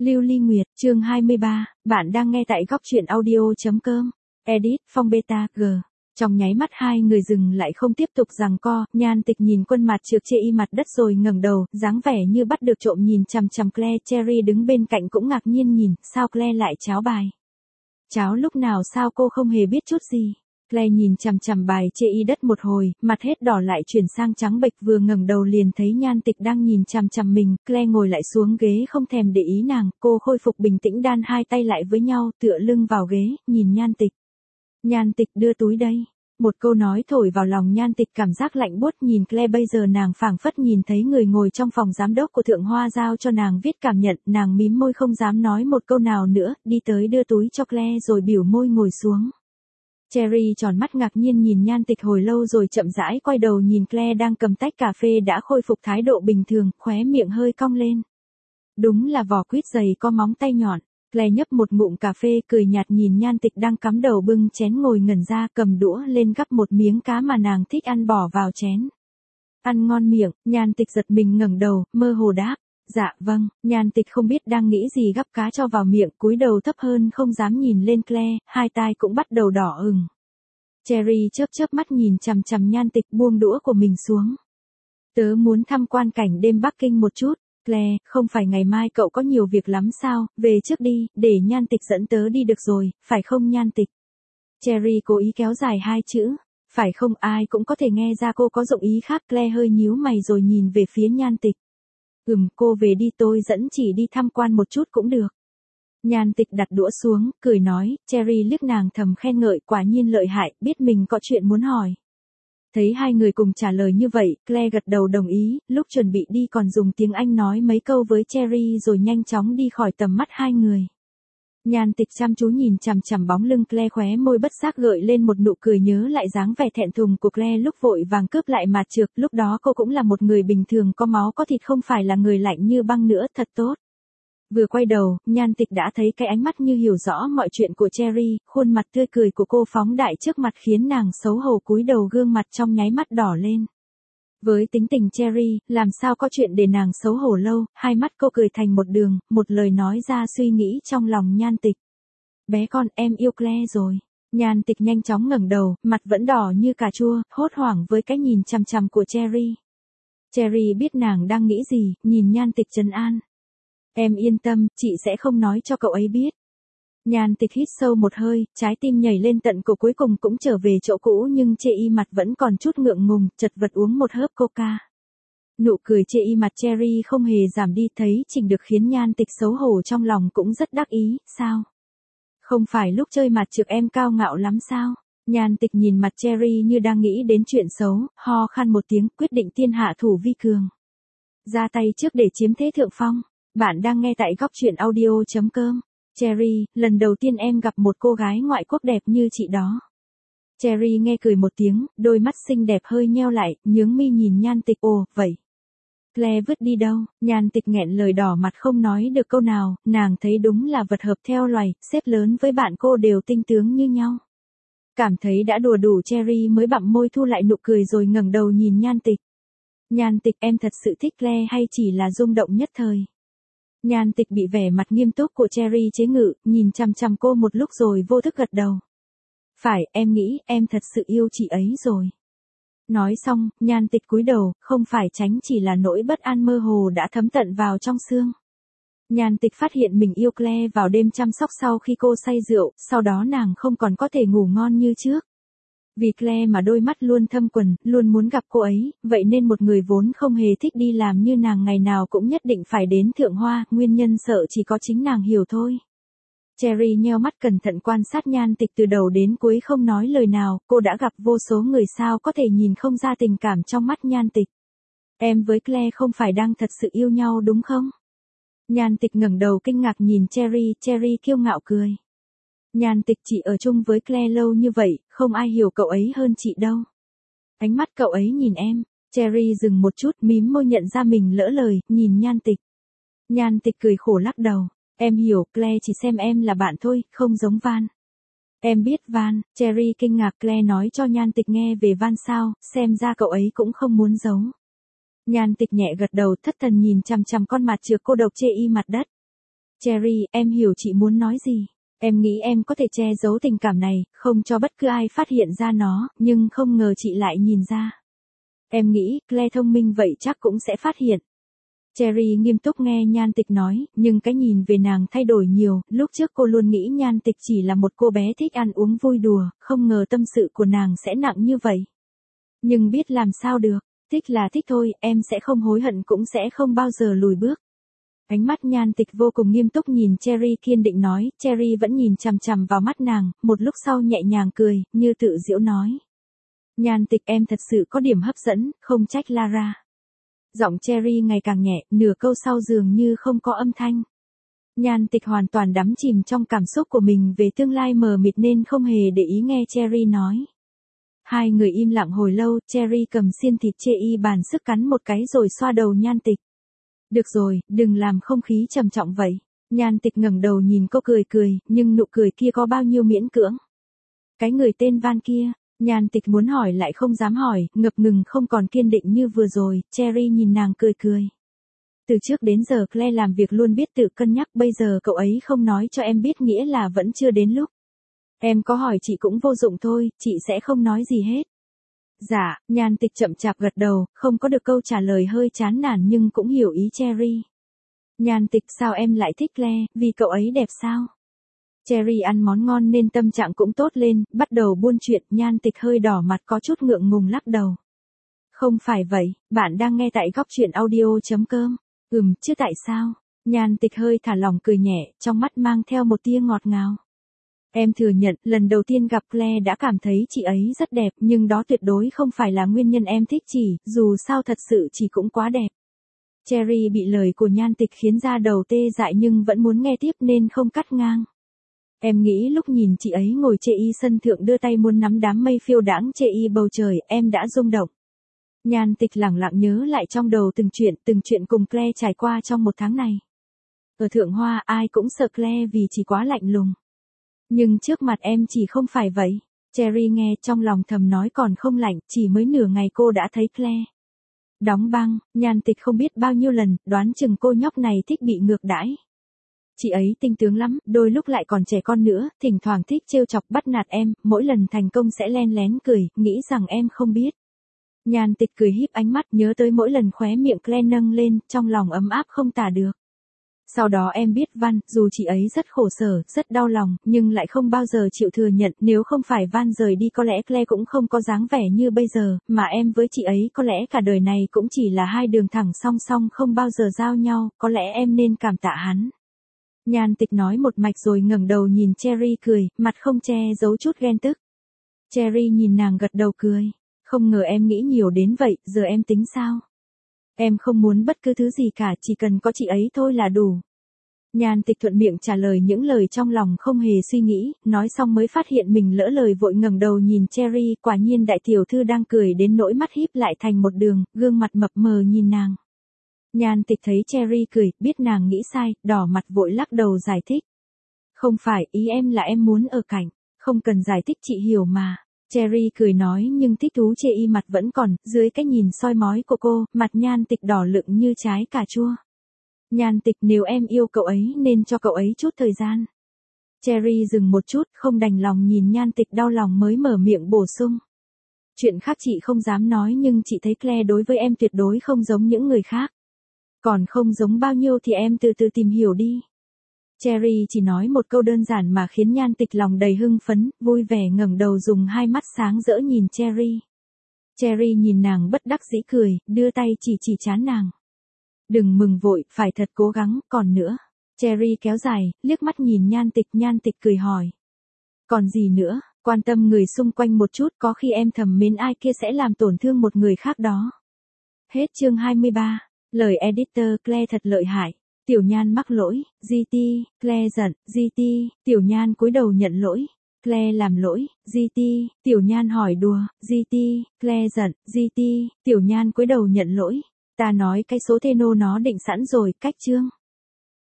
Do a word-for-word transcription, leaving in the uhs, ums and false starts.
Lưu Ly Nguyệt, chương hai mươi ba, bạn đang nghe tại góc truyện audio.com. Edit, Phong Beta, G. Trong nháy mắt hai người dừng lại không tiếp tục giằng co, Nhan Tịch nhìn Quân Mạt Trược chê y mặt đất rồi ngẩng đầu, dáng vẻ như bắt được trộm nhìn chằm chằm Claire. Cherry đứng bên cạnh cũng ngạc nhiên nhìn, sao Claire lại cháo bài? Cháo lúc nào sao cô không hề biết chút gì? Claire nhìn chằm chằm bài chê y đất một hồi, mặt hết đỏ lại chuyển sang trắng bệch, vừa ngẩng đầu liền thấy Nhan Tịch đang nhìn chằm chằm mình. Claire ngồi lại xuống ghế không thèm để ý nàng, cô khôi phục bình tĩnh đan hai tay lại với nhau, tựa lưng vào ghế, nhìn Nhan Tịch. Nhan Tịch đưa túi đây. Một câu nói thổi vào lòng Nhan Tịch, cảm giác lạnh buốt. Nhìn Claire bây giờ nàng phảng phất nhìn thấy người ngồi trong phòng giám đốc của Thượng Hoa giao cho nàng viết cảm nhận. Nàng mím môi không dám nói một câu nào nữa, đi tới đưa túi cho Claire rồi biểu môi ngồi xuống. Cherry tròn mắt ngạc nhiên nhìn Nhan Tịch hồi lâu rồi chậm rãi quay đầu nhìn Claire đang cầm tách cà phê đã khôi phục thái độ bình thường, khóe miệng hơi cong lên. Đúng là vỏ quýt dày có móng tay nhọn. Claire nhấp một ngụm cà phê cười nhạt nhìn Nhan Tịch đang cắm đầu bưng chén ngồi ngẩn ra, cầm đũa lên gắp một miếng cá mà nàng thích ăn bỏ vào chén. Ăn ngon miệng, Nhan Tịch giật mình ngẩng đầu, mơ hồ đáp. Dạ vâng. Nhan Tịch không biết đang nghĩ gì gắp cá cho vào miệng, cúi đầu thấp hơn không dám nhìn lên Claire, hai tai cũng bắt đầu đỏ ửng. Cherry chớp chớp mắt nhìn chằm chằm Nhan Tịch, buông đũa của mình xuống. Tớ muốn tham quan cảnh đêm Bắc Kinh một chút. Claire, không phải ngày mai cậu có nhiều việc lắm sao, về trước đi, để Nhan Tịch dẫn tớ đi được rồi, phải không Nhan Tịch? Cherry cố ý kéo dài hai chữ. Phải không, ai cũng có thể nghe ra cô có dụng ý khác. Claire hơi nhíu mày rồi nhìn về phía Nhan Tịch. Ừm, cô về đi, tôi dẫn chỉ đi tham quan một chút cũng được. Nhan Tịch đặt đũa xuống, cười nói. Cherry liếc nàng thầm khen ngợi, quả nhiên lợi hại, biết mình có chuyện muốn hỏi. Thấy hai người cùng trả lời như vậy, Claire gật đầu đồng ý, lúc chuẩn bị đi còn dùng tiếng Anh nói mấy câu với Cherry rồi nhanh chóng đi khỏi tầm mắt hai người. Nhan Tịch chăm chú nhìn chằm chằm bóng lưng Claire, khóe môi bất giác gợi lên một nụ cười, nhớ lại dáng vẻ thẹn thùng của Claire lúc vội vàng cướp lại Mạt Trược, lúc đó cô cũng là một người bình thường có máu có thịt, không phải là người lạnh như băng nữa, thật tốt. Vừa quay đầu, Nhan Tịch đã thấy cái ánh mắt như hiểu rõ mọi chuyện của Cherry, khuôn mặt tươi cười của cô phóng đại trước mặt khiến nàng xấu hổ cúi đầu, gương mặt trong nháy mắt đỏ lên. Với tính tình Cherry, làm sao có chuyện để nàng xấu hổ lâu, hai mắt cô cười thành một đường, một lời nói ra suy nghĩ trong lòng Nhan Tịch. Bé con, em yêu Claire rồi. Nhan Tịch nhanh chóng ngẩng đầu, mặt vẫn đỏ như cà chua, hốt hoảng với cái nhìn chằm chằm của Cherry. Cherry biết nàng đang nghĩ gì, nhìn Nhan Tịch trấn an. Em yên tâm, chị sẽ không nói cho cậu ấy biết. Nhan Tịch hít sâu một hơi, trái tim nhảy lên tận cổ, cuối cùng cũng trở về chỗ cũ, nhưng chê y mặt vẫn còn chút ngượng ngùng, chật vật uống một hớp coca. Nụ cười chê y mặt Cherry không hề giảm đi, thấy chỉnh được khiến Nhan Tịch xấu hổ trong lòng cũng rất đắc ý. Sao? Không phải lúc chơi Mạt Trược em cao ngạo lắm sao? Nhan Tịch nhìn mặt Cherry như đang nghĩ đến chuyện xấu, ho khan một tiếng, quyết định tiên hạ thủ vi cường. Ra tay trước để chiếm thế thượng phong. Bạn đang nghe tại góc truyện audio.com. Cherry, lần đầu tiên em gặp một cô gái ngoại quốc đẹp như chị đó. Cherry nghe cười một tiếng, đôi mắt xinh đẹp hơi nheo lại, nhướng mi nhìn Nhan Tịch. Ồ, vậy. Claire vứt đi đâu? Nhan Tịch nghẹn lời đỏ mặt không nói được câu nào, nàng thấy đúng là vật hợp theo loài, xếp lớn với bạn cô đều tinh tướng như nhau. Cảm thấy đã đùa đủ, Cherry mới bặm môi thu lại nụ cười rồi ngẩng đầu nhìn Nhan Tịch. Nhan Tịch, em thật sự thích Claire hay chỉ là rung động nhất thời? Nhan Tịch bị vẻ mặt nghiêm túc của Cherry chế ngự, nhìn chằm chằm cô một lúc rồi vô thức gật đầu. Phải, em nghĩ, em thật sự yêu chị ấy rồi. Nói xong, Nhan Tịch cúi đầu, không phải tránh, chỉ là nỗi bất an mơ hồ đã thấm tận vào trong xương. Nhan Tịch phát hiện mình yêu Claire vào đêm chăm sóc sau khi cô say rượu, sau đó nàng không còn có thể ngủ ngon như trước. Vì Claire mà đôi mắt luôn thâm quầng, luôn muốn gặp cô ấy, vậy nên một người vốn không hề thích đi làm như nàng ngày nào cũng nhất định phải đến Thượng Hoa, nguyên nhân sợ chỉ có chính nàng hiểu thôi. Cherry nheo mắt cẩn thận quan sát Nhan Tịch từ đầu đến cuối không nói lời nào, cô đã gặp vô số người sao có thể nhìn không ra tình cảm trong mắt Nhan Tịch. Em với Claire không phải đang thật sự yêu nhau đúng không? Nhan Tịch ngẩng đầu kinh ngạc nhìn Cherry, Cherry kiêu ngạo cười. Nhan Tịch, chị ở chung với Claire lâu như vậy, không ai hiểu cậu ấy hơn chị đâu. Ánh mắt cậu ấy nhìn em. Cherry dừng một chút, mím môi nhận ra mình lỡ lời, nhìn Nhan Tịch. Nhan Tịch cười khổ lắc đầu. Em hiểu, Claire chỉ xem em là bạn thôi, không giống Van. Em biết Van. Cherry kinh ngạc. Claire nói cho Nhan Tịch nghe về Van sao, xem ra cậu ấy cũng không muốn giấu. Nhan Tịch nhẹ gật đầu, thất thần nhìn chằm chằm con Mạt Trược cô độc chê y mặt đất. Cherry, em hiểu chị muốn nói gì. Em nghĩ em có thể che giấu tình cảm này, không cho bất cứ ai phát hiện ra nó, nhưng không ngờ chị lại nhìn ra. Em nghĩ, Claire thông minh vậy chắc cũng sẽ phát hiện. Cherry nghiêm túc nghe Nhan Tịch nói, nhưng cái nhìn về nàng thay đổi nhiều, lúc trước cô luôn nghĩ Nhan Tịch chỉ là một cô bé thích ăn uống vui đùa, không ngờ tâm sự của nàng sẽ nặng như vậy. Nhưng biết làm sao được, thích là thích thôi, em sẽ không hối hận cũng sẽ không bao giờ lùi bước. Ánh mắt Nhan Tịch vô cùng nghiêm túc nhìn Cherry kiên định nói, Cherry vẫn nhìn chằm chằm vào mắt nàng, một lúc sau nhẹ nhàng cười, như tự giễu nói. Nhan Tịch em thật sự có điểm hấp dẫn, không trách Lara. Giọng Cherry ngày càng nhẹ, nửa câu sau dường như không có âm thanh. Nhan Tịch hoàn toàn đắm chìm trong cảm xúc của mình về tương lai mờ mịt nên không hề để ý nghe Cherry nói. Hai người im lặng hồi lâu, Cherry cầm xiên thịt chê y bàn sức cắn một cái rồi xoa đầu Nhan Tịch. Được rồi, đừng làm không khí trầm trọng vậy. Nhan Tịch ngẩng đầu nhìn cô cười cười, nhưng nụ cười kia có bao nhiêu miễn cưỡng. Cái người tên Van kia, Nhan Tịch muốn hỏi lại không dám hỏi, ngập ngừng không còn kiên định như vừa rồi, Cherry nhìn nàng cười cười. Từ trước đến giờ Claire làm việc luôn biết tự cân nhắc, bây giờ cậu ấy không nói cho em biết nghĩa là vẫn chưa đến lúc. Em có hỏi chị cũng vô dụng thôi, chị sẽ không nói gì hết. Dạ, Nhan Tịch chậm chạp gật đầu, không có được câu trả lời hơi chán nản nhưng cũng hiểu ý Cherry. Nhan Tịch, sao em lại thích Claire, vì cậu ấy đẹp sao? Cherry ăn món ngon nên tâm trạng cũng tốt lên, bắt đầu buôn chuyện, Nhan Tịch hơi đỏ mặt có chút ngượng ngùng lắc đầu. Không phải vậy, bạn đang nghe tại góc truyện audio chấm com. Ừm, chứ tại sao? Nhan Tịch hơi thả lỏng cười nhẹ, trong mắt mang theo một tia ngọt ngào. Em thừa nhận, lần đầu tiên gặp Claire đã cảm thấy chị ấy rất đẹp, nhưng đó tuyệt đối không phải là nguyên nhân em thích chị, dù sao thật sự chị cũng quá đẹp. Cherry bị lời của Nhan Tịch khiến da đầu tê dại nhưng vẫn muốn nghe tiếp nên không cắt ngang. Em nghĩ lúc nhìn chị ấy ngồi chê y sân thượng đưa tay muốn nắm đám mây phiêu đãng chê y bầu trời, em đã rung động. Nhan Tịch lẳng lặng nhớ lại trong đầu từng chuyện, từng chuyện cùng Claire trải qua trong một tháng này. Ở Thượng Hoa ai cũng sợ Claire vì chỉ quá lạnh lùng. Nhưng trước mặt em chỉ không phải vậy. Cherry nghe trong lòng thầm nói còn không lạnh, chỉ mới nửa ngày cô đã thấy Claire đóng băng. Nhan Tịch không biết bao nhiêu lần, đoán chừng cô nhóc này thích bị ngược đãi. Chị ấy tinh tướng lắm, đôi lúc lại còn trẻ con nữa, thỉnh thoảng thích trêu chọc bắt nạt em, mỗi lần thành công sẽ len lén cười, nghĩ rằng em không biết. Nhan Tịch cười híp ánh mắt, nhớ tới mỗi lần khóe miệng Claire nâng lên, trong lòng ấm áp không tả được. Sau đó em biết Van, dù chị ấy rất khổ sở, rất đau lòng, nhưng lại không bao giờ chịu thừa nhận, nếu không phải Van rời đi có lẽ Claire cũng không có dáng vẻ như bây giờ, mà em với chị ấy có lẽ cả đời này cũng chỉ là hai đường thẳng song song không bao giờ giao nhau, có lẽ em nên cảm tạ hắn. Nhan Tịch nói một mạch rồi ngẩng đầu nhìn Cherry cười, mặt không che giấu chút ghen tức. Cherry nhìn nàng gật đầu cười. Không ngờ em nghĩ nhiều đến vậy, giờ em tính sao? Em không muốn bất cứ thứ gì cả, chỉ cần có chị ấy thôi là đủ. Nhan Tịch thuận miệng trả lời những lời trong lòng không hề suy nghĩ, nói xong mới phát hiện mình lỡ lời vội ngẩng đầu nhìn Cherry, quả nhiên đại tiểu thư đang cười đến nỗi mắt híp lại thành một đường, gương mặt mập mờ nhìn nàng. Nhan Tịch thấy Cherry cười, biết nàng nghĩ sai, đỏ mặt vội lắc đầu giải thích. Không phải, ý em là em muốn ở cạnh, không cần giải thích chị hiểu mà. Cherry cười nói nhưng thích thú chê y mặt vẫn còn, dưới cái nhìn soi mói của cô, mặt Nhan Tịch đỏ lựng như trái cà chua. Nhan Tịch, nếu em yêu cậu ấy nên cho cậu ấy chút thời gian. Cherry dừng một chút, không đành lòng nhìn Nhan Tịch đau lòng mới mở miệng bổ sung. Chuyện khác chị không dám nói nhưng chị thấy Claire đối với em tuyệt đối không giống những người khác. Còn không giống bao nhiêu thì em từ từ tìm hiểu đi. Cherry chỉ nói một câu đơn giản mà khiến Nhan Tịch lòng đầy hưng phấn, vui vẻ ngẩng đầu dùng hai mắt sáng rỡ nhìn Cherry. Cherry nhìn nàng bất đắc dĩ cười, đưa tay chỉ chỉ trán nàng. Đừng mừng vội, phải thật cố gắng, còn nữa. Cherry kéo dài, liếc mắt nhìn Nhan Tịch, Nhan Tịch cười hỏi. Còn gì nữa, quan tâm người xung quanh một chút, có khi em thầm mến ai kia sẽ làm tổn thương một người khác đó. Hết chương hai mươi ba, lời editor Claire thật lợi hại. Tiểu Nhan mắc lỗi, giê tê, Claire giận, giê tê, Tiểu Nhan cúi đầu nhận lỗi, Claire làm lỗi, giê tê, Tiểu Nhan hỏi đùa, giê tê, Claire giận, giê tê, Tiểu Nhan cúi đầu nhận lỗi. Ta nói cái số Theno nó định sẵn rồi, cách chương.